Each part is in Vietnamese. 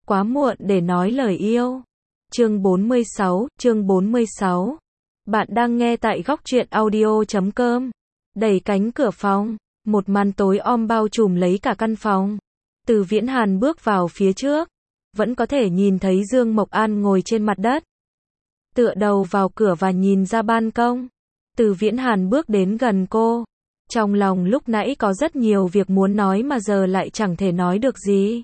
Quá muộn để nói lời yêu. Chương 46. Bạn đang nghe tại góc truyện audio.com. Đẩy cánh cửa phòng, một màn tối om bao trùm lấy cả căn phòng. Từ Viễn Hàn bước vào phía trước, vẫn có thể nhìn thấy Dương Mộc An ngồi trên mặt đất, tựa đầu vào cửa và nhìn ra ban công. Từ Viễn Hàn bước đến gần cô. Trong lòng lúc nãy có rất nhiều việc muốn nói mà giờ lại chẳng thể nói được gì.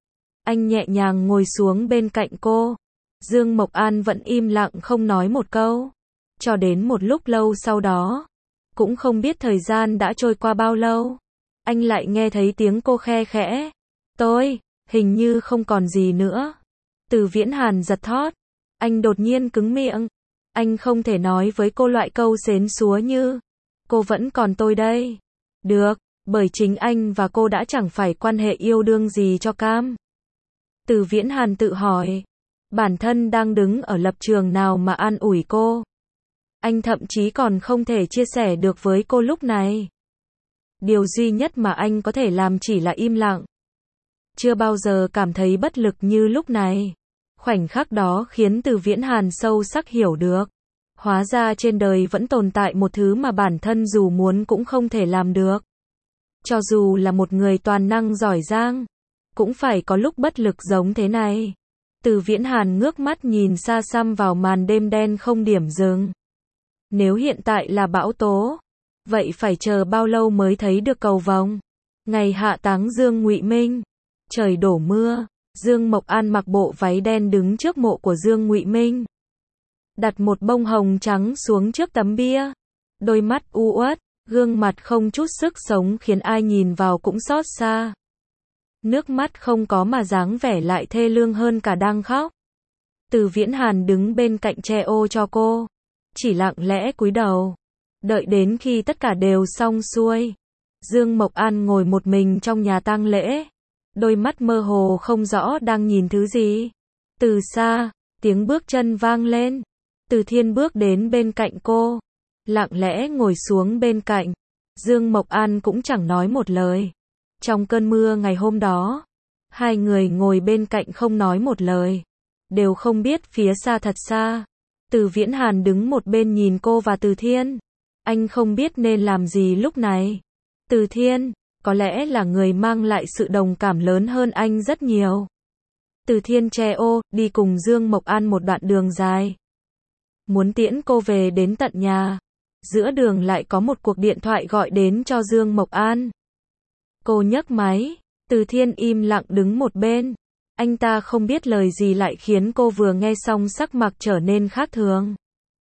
Anh nhẹ nhàng ngồi xuống bên cạnh cô. Dương Mộc An vẫn im lặng không nói một câu. Cho đến một lúc lâu sau đó, cũng không biết thời gian đã trôi qua bao lâu, anh lại nghe thấy tiếng cô khe khẽ. Tôi, hình như không còn gì nữa. Từ Viễn Hàn giật thót. Anh đột nhiên cứng miệng. Anh không thể nói với cô loại câu xến xúa như cô vẫn còn tôi đây. Được, bởi chính anh và cô đã chẳng phải quan hệ yêu đương gì cho cam. Từ Viễn Hàn tự hỏi, bản thân đang đứng ở lập trường nào mà an ủi cô. Anh thậm chí còn không thể chia sẻ được với cô lúc này. Điều duy nhất mà anh có thể làm chỉ là im lặng. Chưa bao giờ cảm thấy bất lực như lúc này. Khoảnh khắc đó khiến Từ Viễn Hàn sâu sắc hiểu được. Hóa ra trên đời vẫn tồn tại một thứ mà bản thân dù muốn cũng không thể làm được. Cho dù là một người toàn năng giỏi giang, cũng phải có lúc bất lực giống thế này. Từ Viễn Hàn ngước mắt nhìn xa xăm vào màn đêm đen không điểm dừng. Nếu hiện tại là bão tố, vậy phải chờ bao lâu mới thấy được cầu vồng? Ngày hạ táng Dương Ngụy Minh, trời đổ mưa, Dương Mộc An mặc bộ váy đen đứng trước mộ của Dương Ngụy Minh. Đặt một bông hồng trắng xuống trước tấm bia. Đôi mắt u uất, gương mặt không chút sức sống khiến ai nhìn vào cũng xót xa. Nước mắt không có mà dáng vẻ lại thê lương hơn cả đang khóc. Từ Viễn Hàn đứng bên cạnh che ô cho cô, chỉ lặng lẽ cúi đầu, đợi đến khi tất cả đều xong xuôi. Dương Mộc An ngồi một mình trong nhà tang lễ, đôi mắt mơ hồ không rõ đang nhìn thứ gì. Từ xa, tiếng bước chân vang lên. Từ Thiên bước đến bên cạnh cô, lặng lẽ ngồi xuống bên cạnh. Dương Mộc An cũng chẳng nói một lời. Trong cơn mưa ngày hôm đó, hai người ngồi bên cạnh không nói một lời, đều không biết phía xa thật xa. Từ Viễn Hàn đứng một bên nhìn cô và Từ Thiên. Anh không biết nên làm gì lúc này. Từ Thiên, có lẽ là người mang lại sự đồng cảm lớn hơn anh rất nhiều. Từ Thiên che ô, đi cùng Dương Mộc An một đoạn đường dài. Muốn tiễn cô về đến tận nhà. Giữa đường lại có một cuộc điện thoại gọi đến cho Dương Mộc An. Cô nhấc máy, Từ Thiên im lặng đứng một bên. Anh ta không biết lời gì lại khiến cô vừa nghe xong sắc mặt trở nên khác thường.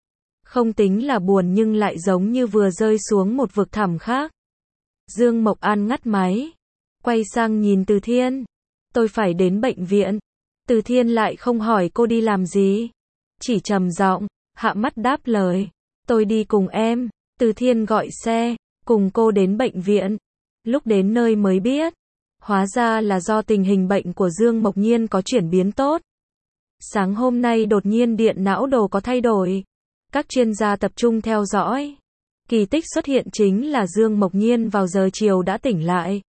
Không tính là buồn nhưng lại giống như vừa rơi xuống một vực thẳm khác. Dương Mộc An ngắt máy, quay sang nhìn Từ Thiên. Tôi phải đến bệnh viện. Từ Thiên lại không hỏi cô đi làm gì, chỉ trầm giọng, hạ mắt đáp lời. Tôi đi cùng em. Từ Thiên gọi xe, cùng cô đến bệnh viện. Lúc đến nơi mới biết, hóa ra là do tình hình bệnh của Dương Mộc Nhiên có chuyển biến tốt. Sáng hôm nay đột nhiên điện não đồ có thay đổi. Các chuyên gia tập trung theo dõi. Kỳ tích xuất hiện chính là Dương Mộc Nhiên vào giờ chiều đã tỉnh lại.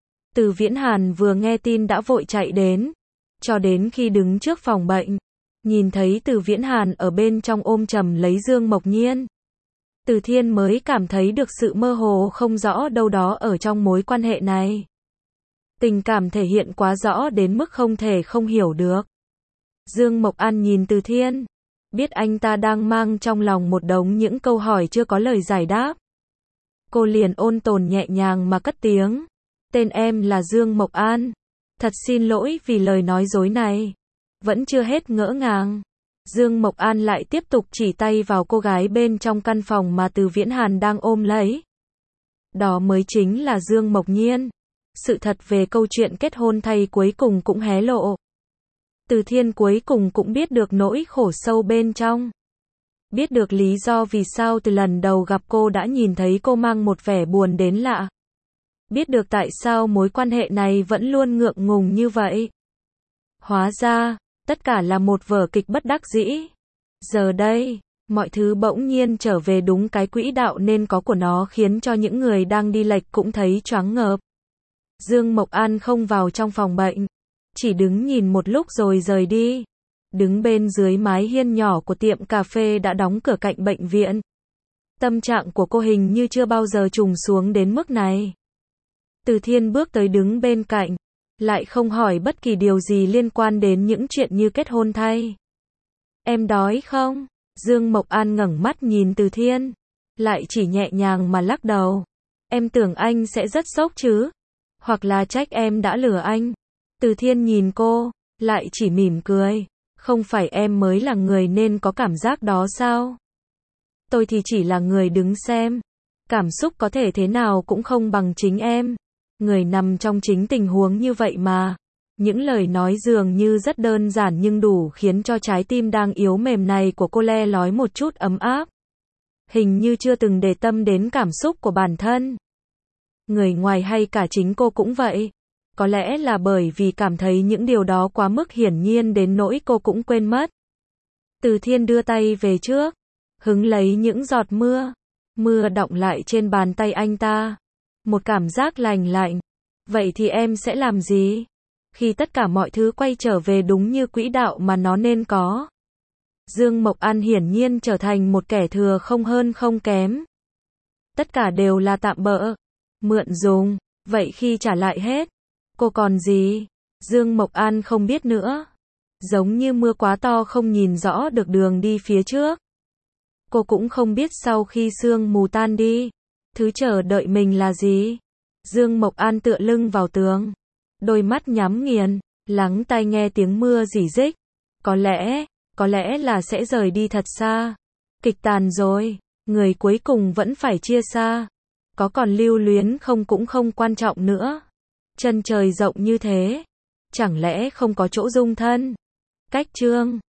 Từ Viễn Hàn vừa nghe tin đã vội chạy đến. Cho đến khi đứng trước phòng bệnh, nhìn thấy Từ Viễn Hàn ở bên trong ôm chầm lấy Dương Mộc Nhiên. Từ Thiên mới cảm thấy được sự mơ hồ không rõ đâu đó ở trong mối quan hệ này. Tình cảm thể hiện quá rõ đến mức không thể không hiểu được. Dương Mộc An nhìn Từ Thiên, biết anh ta đang mang trong lòng một đống những câu hỏi chưa có lời giải đáp. Cô liền ôn tồn nhẹ nhàng mà cất tiếng. Tên em là Dương Mộc An. Thật xin lỗi vì lời nói dối này. Vẫn chưa hết ngỡ ngàng, Dương Mộc An lại tiếp tục chỉ tay vào cô gái bên trong căn phòng mà Từ Viễn Hàn đang ôm lấy. Đó mới chính là Dương Mộc Nhiên. Sự thật về câu chuyện kết hôn thay cuối cùng cũng hé lộ. Từ Thiên cuối cùng cũng biết được nỗi khổ sâu bên trong. Biết được lý do vì sao từ lần đầu gặp cô đã nhìn thấy cô mang một vẻ buồn đến lạ. Biết được tại sao mối quan hệ này vẫn luôn ngượng ngùng như vậy. Hóa ra, tất cả là một vở kịch bất đắc dĩ. Giờ đây, mọi thứ bỗng nhiên trở về đúng cái quỹ đạo nên có của nó khiến cho những người đang đi lệch cũng thấy choáng ngợp. Dương Mộc An không vào trong phòng bệnh. chỉ đứng nhìn một lúc rồi rời đi. Đứng bên dưới mái hiên nhỏ của tiệm cà phê đã đóng cửa cạnh bệnh viện. Tâm trạng của cô hình như chưa bao giờ trùng xuống đến mức này. Từ Thiên bước tới đứng bên cạnh, lại không hỏi bất kỳ điều gì liên quan đến những chuyện như kết hôn thay. Em đói không? Dương Mộc An ngẩng mắt nhìn Từ Thiên, lại chỉ nhẹ nhàng mà lắc đầu. Em tưởng anh sẽ rất sốc chứ, hoặc là trách em đã lừa anh. Từ Thiên nhìn cô, lại chỉ mỉm cười. Không phải em mới là người nên có cảm giác đó sao? Tôi thì chỉ là người đứng xem. Cảm xúc có thể thế nào cũng không bằng chính em. Người nằm trong chính tình huống như vậy mà. Những lời nói dường như rất đơn giản nhưng đủ khiến cho trái tim đang yếu mềm này của cô le lói một chút ấm áp. Hình như chưa từng để tâm đến cảm xúc của bản thân. Người ngoài hay cả chính cô cũng vậy. Có lẽ là bởi vì cảm thấy những điều đó quá mức hiển nhiên đến nỗi cô cũng quên mất. Từ Thiên đưa tay về trước, hứng lấy những giọt mưa. Mưa đọng lại trên bàn tay anh ta. Một cảm giác lành lạnh. Vậy thì em sẽ làm gì? Khi tất cả mọi thứ quay trở về đúng như quỹ đạo mà nó nên có. Dương Mộc An hiển nhiên trở thành một kẻ thừa không hơn không kém. Tất cả đều là tạm bợ, mượn dùng, vậy khi trả lại hết, cô còn gì? Dương Mộc An không biết nữa. Giống như mưa quá to không nhìn rõ được đường đi phía trước. Cô cũng không biết sau khi sương mù tan đi, thứ chờ đợi mình là gì. Dương Mộc An tựa lưng vào tường, đôi mắt nhắm nghiền, lắng tai nghe tiếng mưa rỉ rích. Có lẽ là sẽ rời đi thật xa. Kịch tàn rồi, người cuối cùng vẫn phải chia xa. Có còn lưu luyến không cũng không quan trọng nữa. Chân trời rộng như thế, chẳng lẽ không có chỗ dung thân? Cách chương